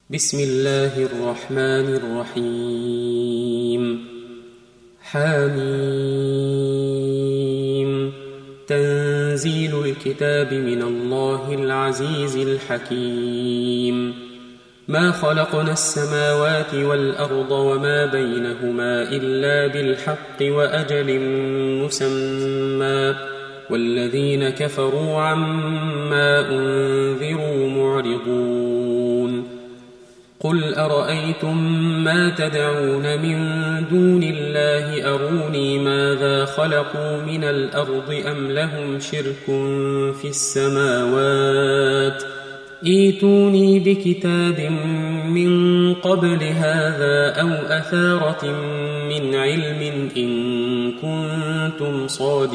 بسم الله الرحمن الرحيم حميم تنزيل الكتاب من الله العزيز الحكيم ما خلقنا السماوات والأرض وما بينهما إلا بالحق وأجل مسمى والذين كفروا عما أنذروا معرضون قل أرأيتم ما تدعون من دون الله أروني ماذا خلقوا من الأرض أم لهم شرك في السماوات ائتوني بكتاب من قبل هذا أو أثارة من علم إن كنتم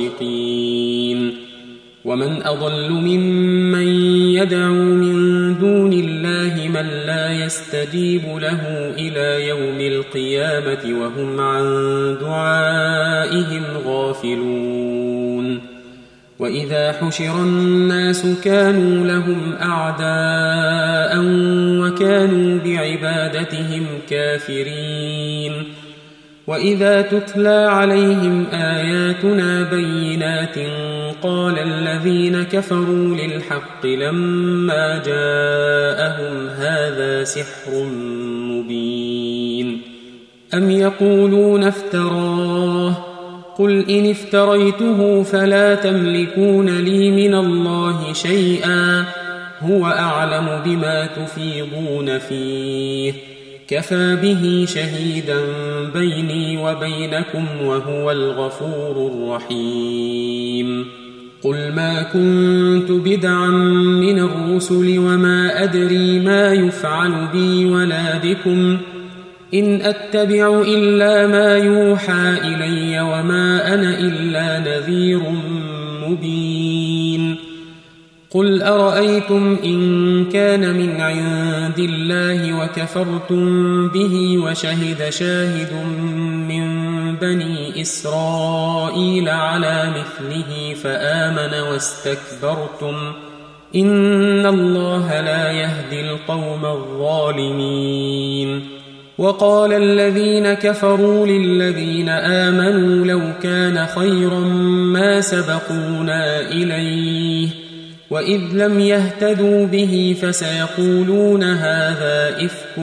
صادقين ومن أضل ممن يدعو من دون الله من لا يستجيب له إلى يوم القيامة وهم عن دعائهم غافلون وإذا حشر الناس كانوا لهم أعداء وكانوا بعبادتهم كافرين وإذا تتلى عليهم آياتنا بينات قال الذين كفروا للحق لما جاءهم هذا سحر مبين أم يقولون افتراه قل إن افتريته فلا تملكون لي من الله شيئا هو أعلم بما تفيضون فيه كفى به شهيدا بيني وبينكم وهو الغفور الرحيم قل ما كنت بدعا من الرسل وما أدري ما يفعل بي ولا بكم إن أتبع إلا ما يوحى إلي وما أنا إلا نذير مبين قل أرأيتم إن كان من عند الله وكفرتم به وشهد شاهد من بني إسرائيل على مثله فآمن واستكبرتم إن الله لا يهدي القوم الظالمين وقال الذين كفروا للذين آمنوا لو كان خيرا ما سبقونا إليه وإذ لم يهتدوا به فسيقولون هذا إفك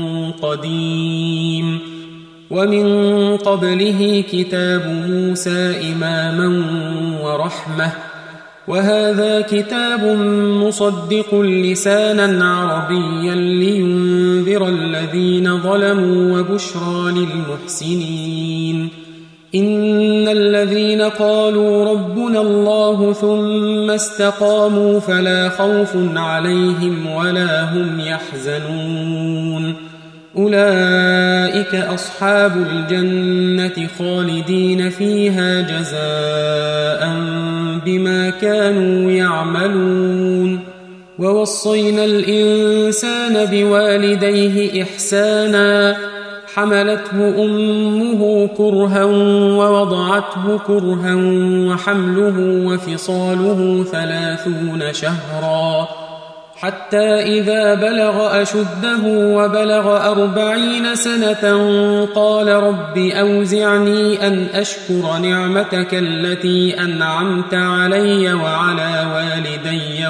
قديم ومن قبله كتاب موسى إماما ورحمة وهذا كتاب مصدق لسانا عربيا لينذر الذين ظلموا وبشرى للمحسنين إن الذين قالوا ربنا الله ثم استقاموا فلا خوف عليهم ولا هم يحزنون أولئك أصحاب الجنة خالدين فيها جزاء بما كانوا يعملون ووصينا الإنسان بوالديه إحسانا حملته أمه كرها ووضعته كرها وحمله وفصاله 30 شهرا حتى إذا بلغ أشده وبلغ 40 سنة قال رب أوزعني أن أشكر نعمتك التي أنعمت علي وعلى والدي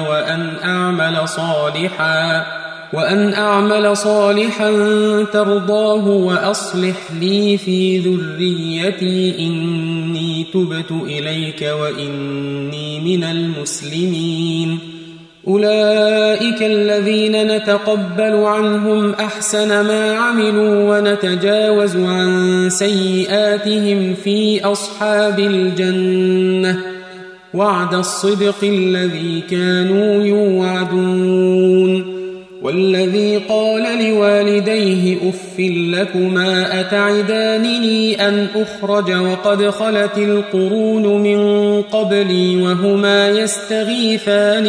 وأن أعمل صالحا ترضاه وأصلح لي في ذريتي إني تبت إليك وإني من المسلمين أولئك الذين نتقبل عنهم أحسن ما عملوا ونتجاوز عن سيئاتهم في أصحاب الجنة وعد الصدق الذي كانوا يوعدون والذي قال لوالديه أف لكما أتعدانني أن أخرج وقد خلت القرون من قبلي وهما يستغيثان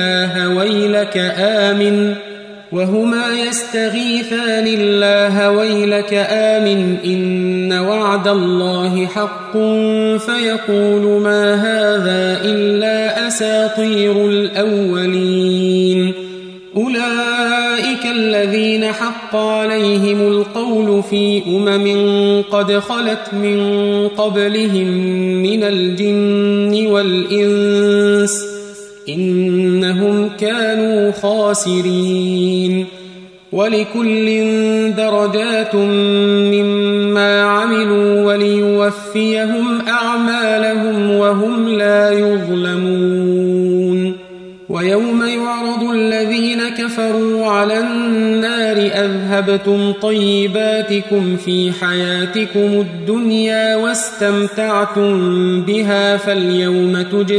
الله ويلك آمن إن وعد الله حق فيقول ما هذا إلا أساطير الأولين أولئك الذين حق عليهم القول في قد خلت من قبلهم من الجن والإنس إنهم كانوا خاسرين ولكل درجات مما عملوا وليوفيهم أعمالهم وهم لا يظلمون ويوم يعرض الذين كفروا على النار أذهبتم طيباتكم في حياتكم الدنيا واستمتعتم بها فاليوم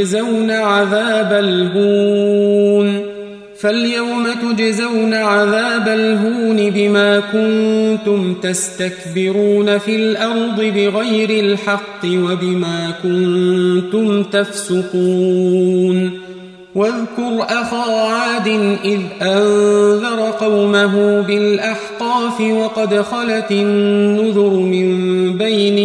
تجزون عذاب الهون بما كنتم تستكبرون في الأرض بغير الحق وبما كنتم تفسقون واذكر أخا عاد إذ أنذر قومه بالأحقاف وقد خلت النذر من بين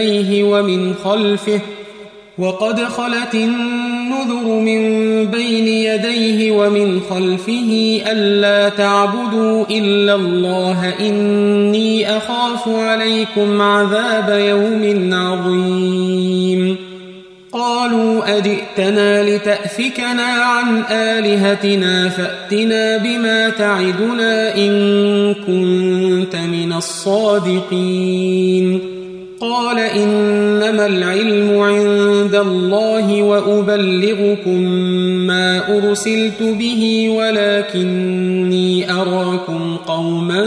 يديه ومن خلفه ألا تعبدوا إلا الله إني أخاف عليكم عذاب يوم عظيم قالوا أجئتنا لتأفكنا عن آلهتنا فأتنا بما تعدنا إن كنت من الصادقين قال إنما العلم عند الله وأبلغكم ما أرسلت به ولكني أراكم قوما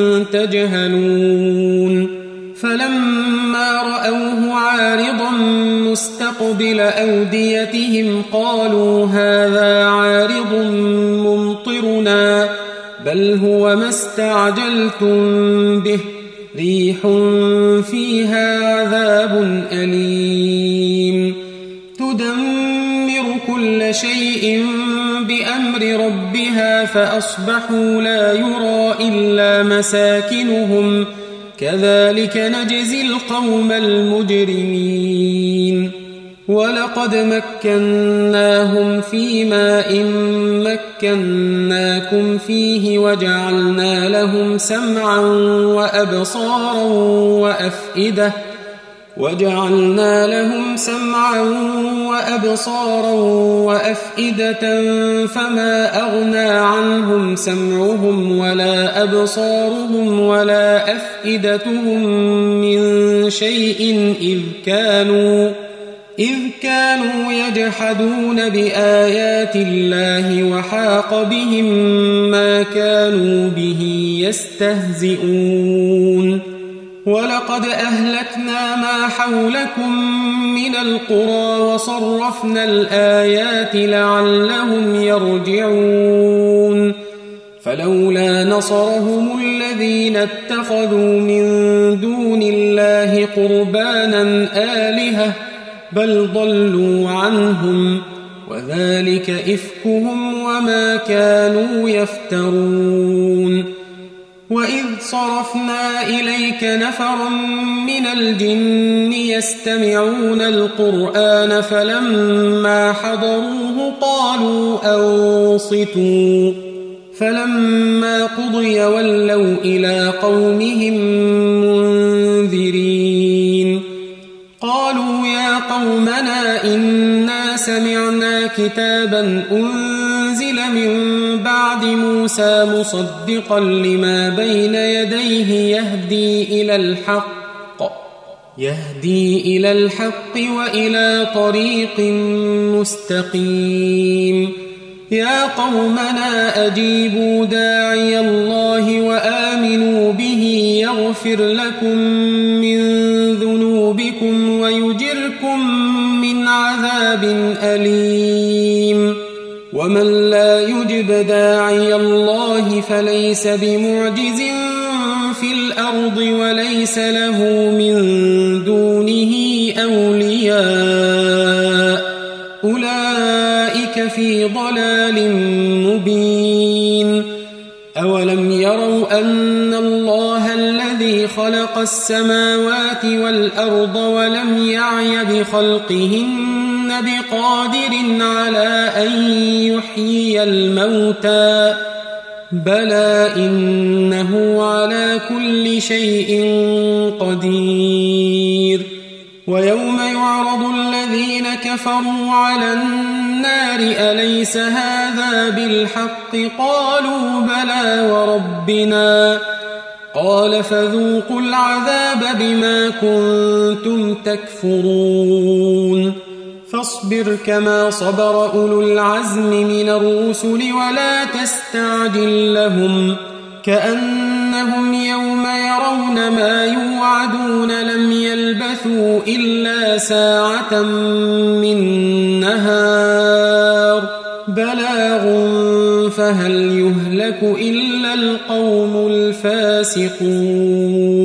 تجهلون فلما رأوه عارضا مستقبل أوديتهم قالوا هذا عارض ممطرنا بل هو ما استعجلتم به ريح فيها عذاب أليم تدمر كل شيء بأمر ربها فأصبحوا لا يرى إلا مساكنهم كذلك نجزي القوم المجرمين ولقد مكناهم في ماء مكناكم فيه وجعلنا لهم سمعا وأبصارا وأفئدة فما أغنى عنهم سمعهم ولا أبصارهم ولا أفئدتهم من شيء إذ كانوا يجحدون بآيات الله وحاق بهم ما كانوا به يستهزئون ولقد أهلكنا ما حولكم من القرى وصرفنا الآيات لعلهم يرجعون فلولا نصرهم الذين اتخذوا من دون الله قربانا آلهة بل ضلوا عنهم وذلك إفكهم وما كانوا يفترون وإذ صرفنا إليك نفرا من الجن يستمعون القرآن فلما حضروه قالوا أنصتوا فلما قضي ولوا إلى قومهم منذرين قالوا يا قومنا إنا سمعنا كتابا أنزل من بعد موسى مصدقا لما بين يديه يهدي إلى الحق وإلى طريق مستقيم يا قومنا أجيبوا داعي الله وآمنوا به يغفر لكم من ذنوبكم ويجركم من عذاب أليم ومن لا يجب داعي الله فليس بمعجز في الأرض وليس له من دونه أولياء أولئك في ضلال مبين أولم يروا أن الله الذي خلق السماوات والأرض ولم يعي بخلقهن بقادر على أن يحيي الموتى بلى إنه على كل شيء قدير ويوم يعرض الذين كفروا على النار أليس هذا بالحق قالوا بلى وربنا قال فذوقوا العذاب بما كنتم تكفرون فاصبر كما صبر أولو العزم من الرسل ولا تستعجل لهم كأنهم يوم يرون ما يوعدون لم يلبثوا إلا ساعة من نهار بلاغ فهل يهلك إلا القوم الفاسقون